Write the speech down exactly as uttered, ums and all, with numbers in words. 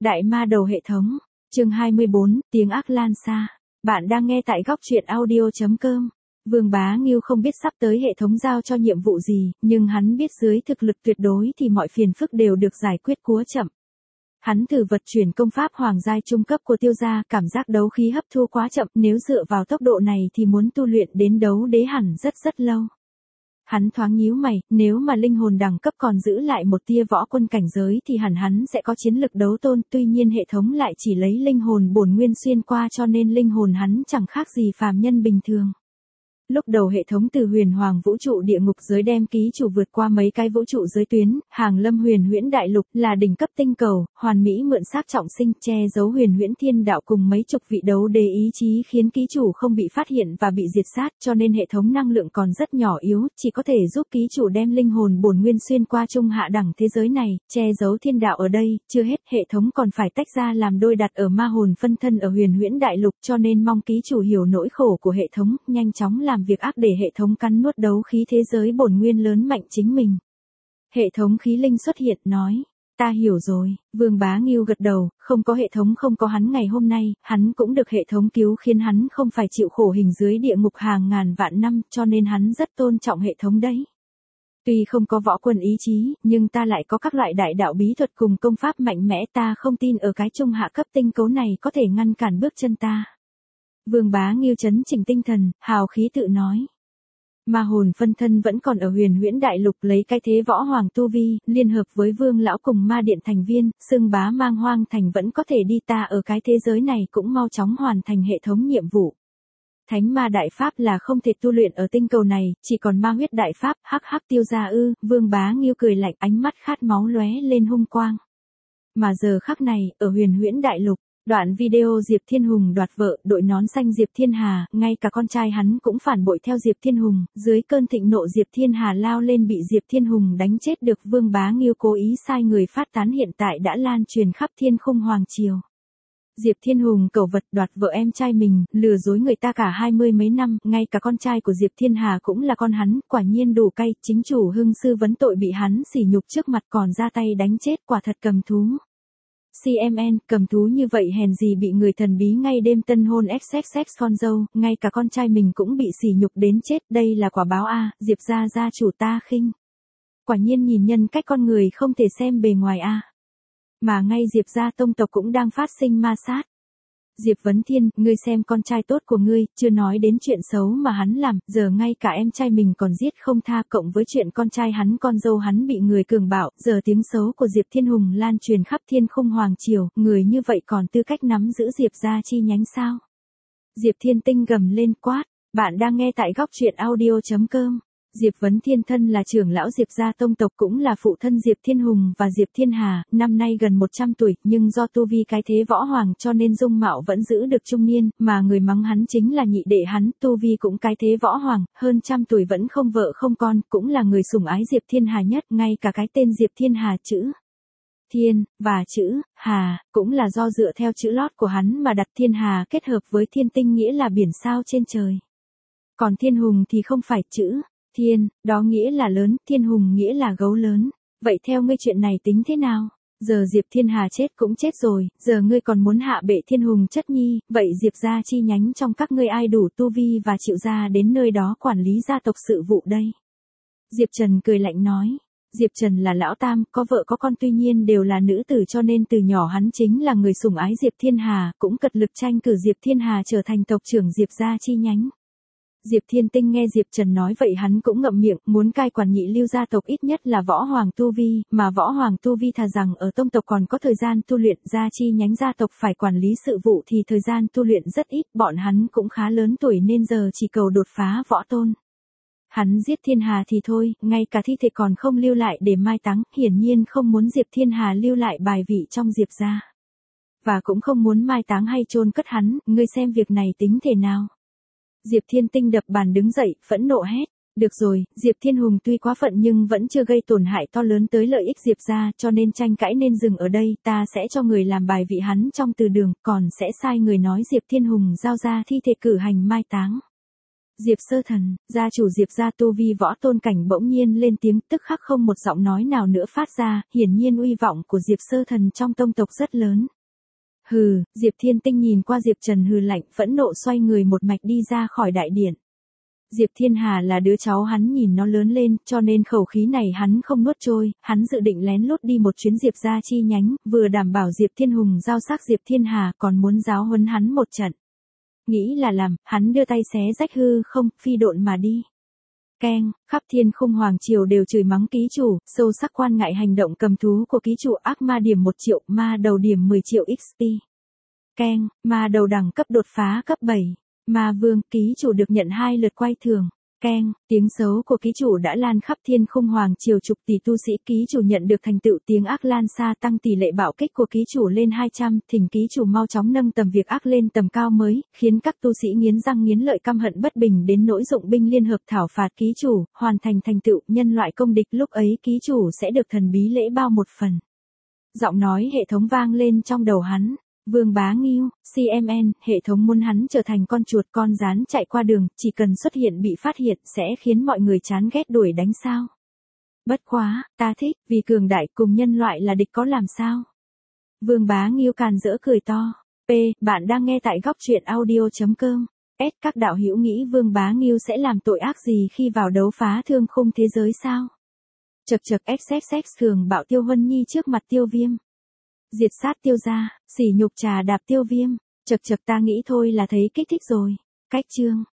Đại ma đầu hệ thống. Chương hai mươi bốn, tiếng ác lan xa. Bạn đang nghe tại góc truyện audio chấm com. Vương Bá Ngưu không biết sắp tới hệ thống giao cho nhiệm vụ gì, nhưng hắn biết dưới thực lực tuyệt đối thì mọi phiền phức đều được giải quyết cúa chậm. Hắn thử vật chuyển công pháp hoàng giai trung cấp của Tiêu gia, cảm giác đấu khí hấp thu quá chậm, nếu dựa vào tốc độ này thì muốn tu luyện đến đấu đế hẳn rất rất lâu. Hắn thoáng nhíu mày, nếu mà linh hồn đẳng cấp còn giữ lại một tia võ quân cảnh giới thì hẳn hắn sẽ có chiến lực đấu tôn, tuy nhiên hệ thống lại chỉ lấy linh hồn bổn nguyên xuyên qua cho nên linh hồn hắn chẳng khác gì phàm nhân bình thường. Lúc đầu hệ thống từ huyền hoàng vũ trụ địa ngục giới đem ký chủ vượt qua mấy cái vũ trụ giới tuyến, hàng lâm huyền huyễn đại lục là đỉnh cấp tinh cầu, hoàn mỹ mượn xác trọng sinh, che giấu huyền huyễn thiên đạo cùng mấy chục vị đấu đế ý chí khiến ký chủ không bị phát hiện và bị diệt sát, cho nên hệ thống năng lượng còn rất nhỏ yếu, chỉ có thể giúp ký chủ đem linh hồn bổn nguyên xuyên qua trung hạ đẳng thế giới này, che giấu thiên đạo ở đây. Chưa hết, hệ thống còn phải tách ra làm đôi đặt ở ma hồn phân thân ở huyền huyễn đại lục, cho nên mong ký chủ hiểu nỗi khổ của hệ thống, nhanh chóng làm việc ác để hệ thống cắn nuốt đấu khí thế giới bổn nguyên lớn mạnh chính mình. Hệ thống khí linh xuất hiện nói, ta hiểu rồi. Vương Bá Ngưu gật đầu, không có hệ thống không có hắn ngày hôm nay, hắn cũng được hệ thống cứu khiến hắn không phải chịu khổ hình dưới địa ngục hàng ngàn vạn năm, cho nên hắn rất tôn trọng hệ thống đấy. Tuy không có võ quân ý chí, nhưng ta lại có các loại đại đạo bí thuật cùng công pháp mạnh mẽ, ta không tin ở cái trung hạ cấp tinh cấu này có thể ngăn cản bước chân ta. Vương Bá Ngưu chấn chỉnh tinh thần, hào khí tự nói. Ma hồn phân thân vẫn còn ở huyền huyễn đại lục lấy cái thế võ hoàng tu vi, liên hợp với vương lão cùng ma điện thành viên, xưng bá mang hoang thành vẫn có thể đi, ta ở cái thế giới này cũng mau chóng hoàn thành hệ thống nhiệm vụ. Thánh ma đại pháp là không thể tu luyện ở tinh cầu này, chỉ còn ma huyết đại pháp, hắc hắc Tiêu gia ư. Vương Bá Ngưu cười lạnh, ánh mắt khát máu lóe lên hung quang. Mà giờ khắc này, ở huyền huyễn đại lục, đoạn video Diệp Thiên Hùng đoạt vợ, đội nón xanh Diệp Thiên Hà, ngay cả con trai hắn cũng phản bội theo Diệp Thiên Hùng, dưới cơn thịnh nộ Diệp Thiên Hà lao lên bị Diệp Thiên Hùng đánh chết, được Vương Bá Ngưu cố ý sai người phát tán, hiện tại đã lan truyền khắp thiên khung hoàng triều. Diệp Thiên Hùng cẩu vật đoạt vợ em trai mình, lừa dối người ta cả hai mươi mấy năm, ngay cả con trai của Diệp Thiên Hà cũng là con hắn, quả nhiên đủ cay, chính chủ Hưng sư vấn tội bị hắn sỉ nhục trước mặt còn ra tay đánh chết, quả thật cầm thú. xê em en, cầm thú như vậy hèn gì bị người thần bí ngay đêm tân hôn ép sex sex con dâu, ngay cả con trai mình cũng bị sỉ nhục đến chết, đây là quả báo a. Diệp gia gia chủ ta khinh. Quả nhiên nhìn nhân cách con người không thể xem bề ngoài a. Mà ngay Diệp gia tông tộc cũng đang phát sinh ma sát. Diệp Vấn Thiên, ngươi xem con trai tốt của ngươi, chưa nói đến chuyện xấu mà hắn làm, giờ ngay cả em trai mình còn giết không tha, cộng với chuyện con trai hắn con dâu hắn bị người cường bạo, giờ tiếng xấu của Diệp Thiên Hùng lan truyền khắp thiên khung hoàng triều, người như vậy còn tư cách nắm giữ Diệp gia chi nhánh sao? Diệp Thiên Tinh gầm lên quát, bạn đang nghe tại góc truyện audio chấm com. Diệp Vấn Thiên thân là trưởng lão Diệp gia tông tộc, cũng là phụ thân Diệp Thiên Hùng và Diệp Thiên Hà, năm nay gần một trăm tuổi, nhưng do tu vi cái thế võ hoàng cho nên dung mạo vẫn giữ được trung niên, mà người mắng hắn chính là nhị đệ hắn, tu vi cũng cái thế võ hoàng, hơn trăm tuổi vẫn không vợ không con, cũng là người sủng ái Diệp Thiên Hà nhất, ngay cả cái tên Diệp Thiên Hà chữ Thiên, và chữ Hà, cũng là do dựa theo chữ lót của hắn mà đặt Thiên Hà kết hợp với Thiên Tinh nghĩa là biển sao trên trời. Còn Thiên Hùng thì không phải chữ Thiên, đó nghĩa là lớn, Thiên Hùng nghĩa là gấu lớn. Vậy theo ngươi chuyện này tính thế nào? Giờ Diệp Thiên Hà chết cũng chết rồi, giờ ngươi còn muốn hạ bệ Thiên Hùng chất nhi, vậy Diệp gia chi nhánh trong các ngươi ai đủ tu vi và chịu ra đến nơi đó quản lý gia tộc sự vụ đây? Diệp Trần cười lạnh nói. Diệp Trần là lão tam, có vợ có con, tuy nhiên đều là nữ tử, cho nên từ nhỏ hắn chính là người sủng ái Diệp Thiên Hà, cũng cật lực tranh cử Diệp Thiên Hà trở thành tộc trưởng Diệp gia chi nhánh. Diệp Thiên Tinh nghe Diệp Trần nói vậy hắn cũng ngậm miệng, muốn cai quản nhị lưu gia tộc ít nhất là võ hoàng tu vi, mà võ hoàng tu vi thà rằng ở tông tộc còn có thời gian tu luyện, gia chi nhánh gia tộc phải quản lý sự vụ thì thời gian tu luyện rất ít, bọn hắn cũng khá lớn tuổi nên giờ chỉ cầu đột phá võ tôn. Hắn giết Thiên Hà thì thôi, ngay cả thi thể còn không lưu lại để mai táng, hiển nhiên không muốn Diệp Thiên Hà lưu lại bài vị trong Diệp gia. Và cũng không muốn mai táng hay chôn cất hắn, ngươi xem việc này tính thế nào? Diệp Thiên Tinh đập bàn đứng dậy, phẫn nộ hét. Được rồi, Diệp Thiên Hùng tuy quá phận nhưng vẫn chưa gây tổn hại to lớn tới lợi ích Diệp gia, cho nên tranh cãi nên dừng ở đây, ta sẽ cho người làm bài vị hắn trong từ đường, còn sẽ sai người nói Diệp Thiên Hùng giao ra thi thể cử hành mai táng. Diệp Sơ Thần, gia chủ Diệp gia tu vi võ tôn cảnh bỗng nhiên lên tiếng, tức khắc không một giọng nói nào nữa phát ra, hiển nhiên uy vọng của Diệp Sơ Thần trong tông tộc rất lớn. Hừ, Diệp Thiên Tinh nhìn qua Diệp Trần hừ lạnh, phẫn nộ xoay người một mạch đi ra khỏi đại điện. Diệp Thiên Hà là đứa cháu hắn nhìn nó lớn lên, cho nên khẩu khí này hắn không nuốt trôi, hắn dự định lén lút đi một chuyến Diệp gia chi nhánh, vừa đảm bảo Diệp Thiên Hùng giao xác Diệp Thiên Hà, còn muốn giáo huấn hắn một trận. Nghĩ là làm, hắn đưa tay xé rách hư không, phi độn mà đi. Keng, khắp thiên khung hoàng triều đều chửi mắng ký chủ, sâu sắc quan ngại hành động cầm thú của ký chủ, ác ma điểm một triệu, ma đầu điểm mười triệu ích pê. Keng, ma đầu đẳng cấp đột phá cấp bảy. Ma vương, ký chủ được nhận hai lượt quay thưởng. Keng, tiếng xấu của ký chủ đã lan khắp thiên khung hoàng triều, chục tỷ tu sĩ ký chủ nhận được thành tựu tiếng ác lan xa, tăng tỷ lệ bạo kích của ký chủ lên hai trăm, thỉnh ký chủ mau chóng nâng tầm việc ác lên tầm cao mới, khiến các tu sĩ nghiến răng nghiến lợi căm hận bất bình đến nỗi dụng binh liên hợp thảo phạt ký chủ, hoàn thành thành tựu nhân loại công địch, lúc ấy ký chủ sẽ được thần bí lễ bao một phần. Giọng nói hệ thống vang lên trong đầu hắn. Vương Bá Nghiêu, xê em en, hệ thống muốn hắn trở thành con chuột con rán chạy qua đường, chỉ cần xuất hiện bị phát hiện sẽ khiến mọi người chán ghét đuổi đánh sao. Bất quá, ta thích, vì cường đại cùng nhân loại là địch có làm sao. Vương Bá Nghiêu càn rỡ cười to. P, bạn đang nghe tại góc truyện audio chấm com. S, các đạo hữu nghĩ Vương Bá Nghiêu sẽ làm tội ác gì khi vào đấu phá thương khung thế giới sao? Chật chật xxx thường bạo Tiêu Huân Nhi trước mặt Tiêu Viêm. Diệt sát Tiêu gia, sỉ nhục trà đạp Tiêu Viêm, chật chật ta nghĩ thôi là thấy kích thích rồi. Cách chương